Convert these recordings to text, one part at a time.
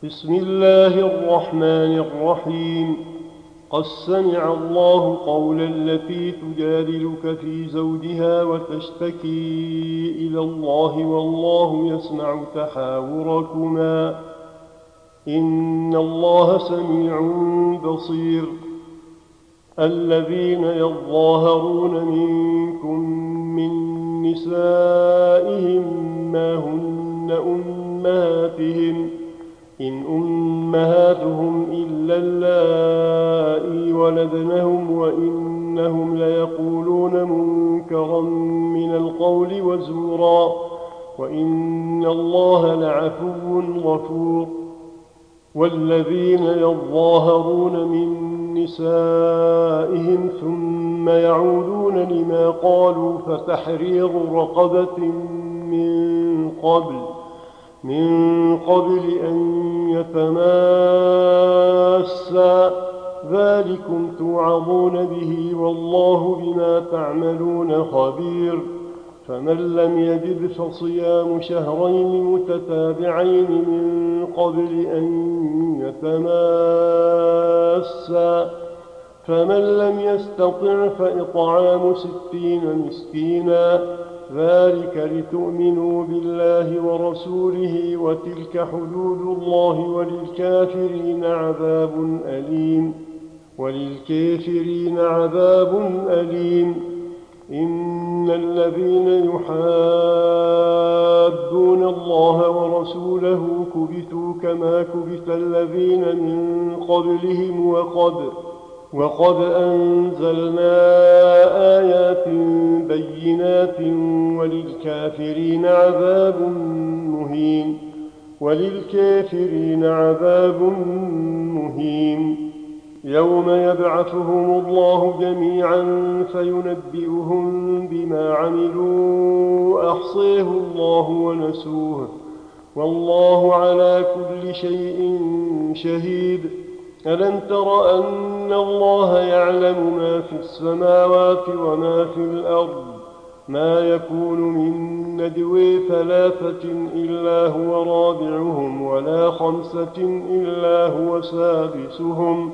بسم الله الرحمن الرحيم. قد سمع الله قول التي تجادلك في زوجها وتشتكي إلى الله والله يسمع تحاوركما إن الله سميع بصير. الذين يظاهرون منكم من نسائهم ما هن أمهاتهم إن أمهاتهم إلا اللائي ولدنهم وإنهم ليقولون منكرا من القول وزورا وإن الله لعفو غفور. والذين يظاهرون من نسائهم ثم يعودون لما قالوا فتحرير رقبة من قبل أن يتماسا ذلكم توعظون به والله بما تعملون خبير. فمن لم يجد فصيام شهرين متتابعين من قبل أن يتماسا فمن لم يستطع فإطعام 60 مسكينا ذلك لتؤمنوا بالله ورسوله وتلك حدود الله وللكافرين عذاب أليم. إن الذين يحادون الله ورسوله كبتوا كما كبت الذين من قبلهم وقد أنزلنا آيات بينات وللكافرين عذاب مهين. يوم يبعثهم الله جميعا فينبئهم بما عملوا أحصيه الله ونسوه والله على كل شيء شهيد. ألم تر أن الله يعلم ما في السماوات وما في الأرض ما يكون من نجوى 3 إلا هو رابعهم ولا 5 إلا هو سادسهم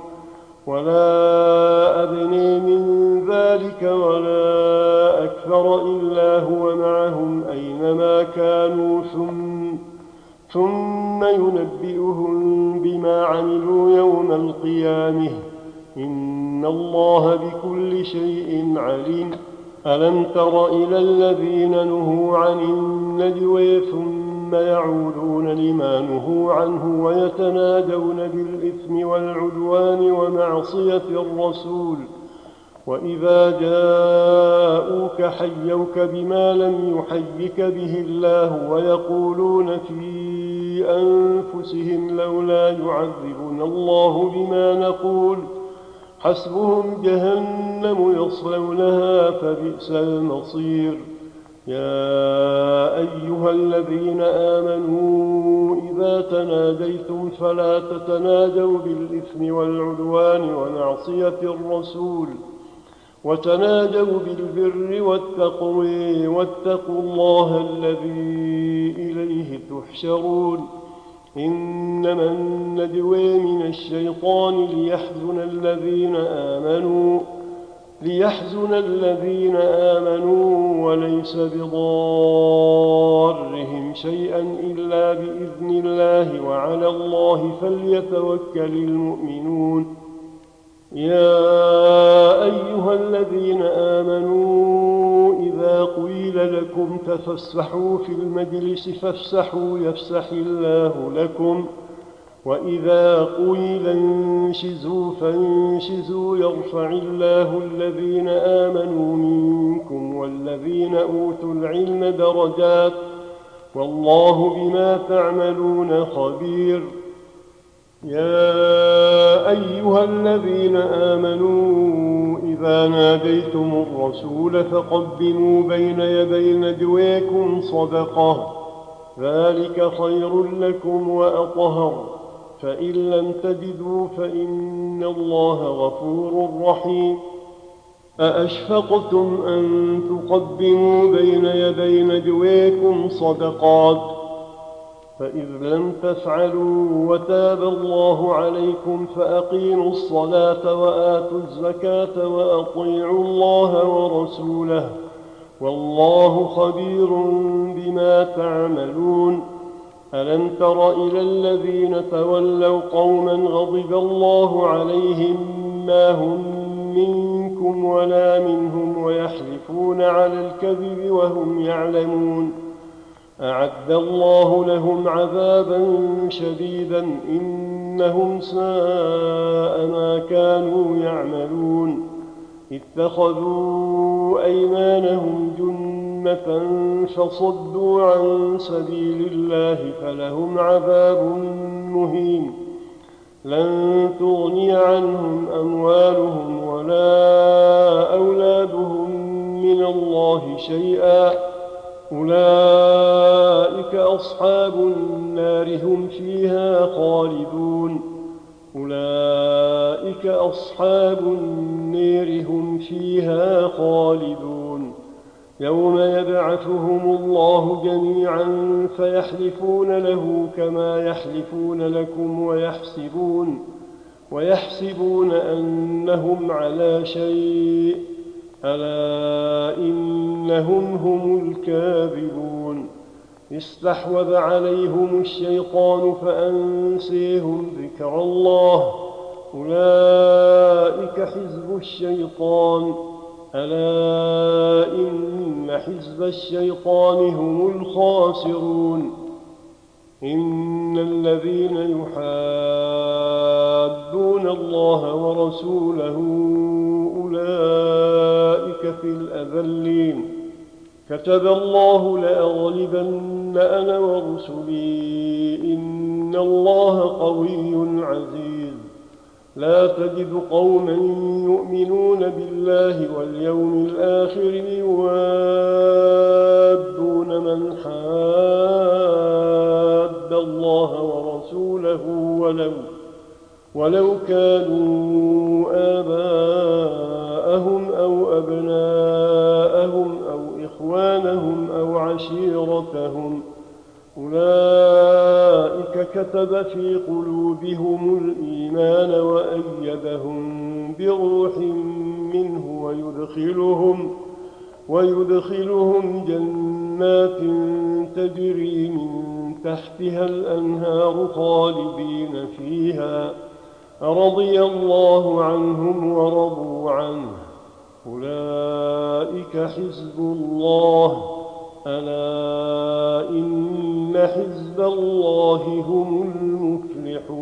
ولا أدنى من ذلك ولا أكثر إلا هو معهم أينما كانوا ثم ينبئهم بما عملوا يوم القيامة إن الله بكل شيء عليم. ألم تر إلى الذين نهوا عن النجوى ثم يعودون لما نهوا عنه ويتنادون بالإثم والعدوان ومعصية الرسول وإذا جاءوك حيوك بما لم يحيك به الله ويقولون في أنفسهم لولا يعذبنا الله بما نقول حسبهم جهنم يصلونها فبئس المصير. يا أيها الذين آمنوا إذا تناجيتم فلا تتناجوا بالإثم والعدوان ومعصية الرسول وتناجوا بالبر والتقوى واتقوا الله الذي إليه تحشرون. إنما النجوى من الشيطان ليحزن الذين آمنوا وليس بضارهم شيئا إلا بإذن الله وعلى الله فليتوكل المؤمنون. يا أيها الذين آمنوا إذا قيل لكم تفسحوا في المجلس فافسحوا يفسح الله لكم وإذا قيل انشزوا فانشزوا يرفع الله الذين آمنوا منكم والذين أوتوا العلم درجات والله بما تعملون خبير. يا أيها الذين آمنوا إذا ناديتم الرسول فقدموا بين يدي نجواكم صدقة ذلك خير لكم وأطهر فإن لم تجدوا فإن الله غفور رحيم. أأشفقتم أن تقدموا بين يدي نجواكم صدقات فإذ لم تفعلوا وتاب الله عليكم فأقيموا الصلاة وآتوا الزكاة وأطيعوا الله ورسوله والله خبير بما تعملون. ألم تر إلى الذين تولوا قوما غضب الله عليهم ما هم منكم ولا منهم ويحلفون على الكذب وهم يعلمون. أعد الله لهم عذابا شديدا إنهم ساء ما كانوا يعملون. اتخذوا أيمانهم جنة فصدوا عن سبيل الله فلهم عذاب مهين. لن تغني عنهم أموالهم ولا أولادهم من الله شيئا أولئك أصحاب النار هم فيها خالدون. أولئك أصحاب النار هم فيها خالدون. يوم يبعثهم الله جميعا فيحلفون له كما يحلفون لكم ويحسبون أنهم على شيء ألا إنهم هم الكاذبون. استحوذ عليهم الشيطان فأنسيهم ذكر الله أولئك حزب الشيطان ألا إن حزب الشيطان هم الخاسرون. إن الذين يحادون الله ورسوله أولئك في الأذلين. كتب الله لأغلبن أنا ورسلي إن الله قوي عزيز. لا تجد قوما يؤمنون بالله واليوم الآخر يوادون من حاد الله ورسوله ولو كانوا آباءهم أو أبناءهم أو إخوانهم أو عشيرتهم أولئك كتب في قلوبهم الإيمان وأيدهم بروح منه ويدخلهم جنات تجري من تحتها الأنهار خالدين فيها رضي الله عنهم ورضوا عنه. أولئك حزب الله ألا إن حزب الله هم المفلحون.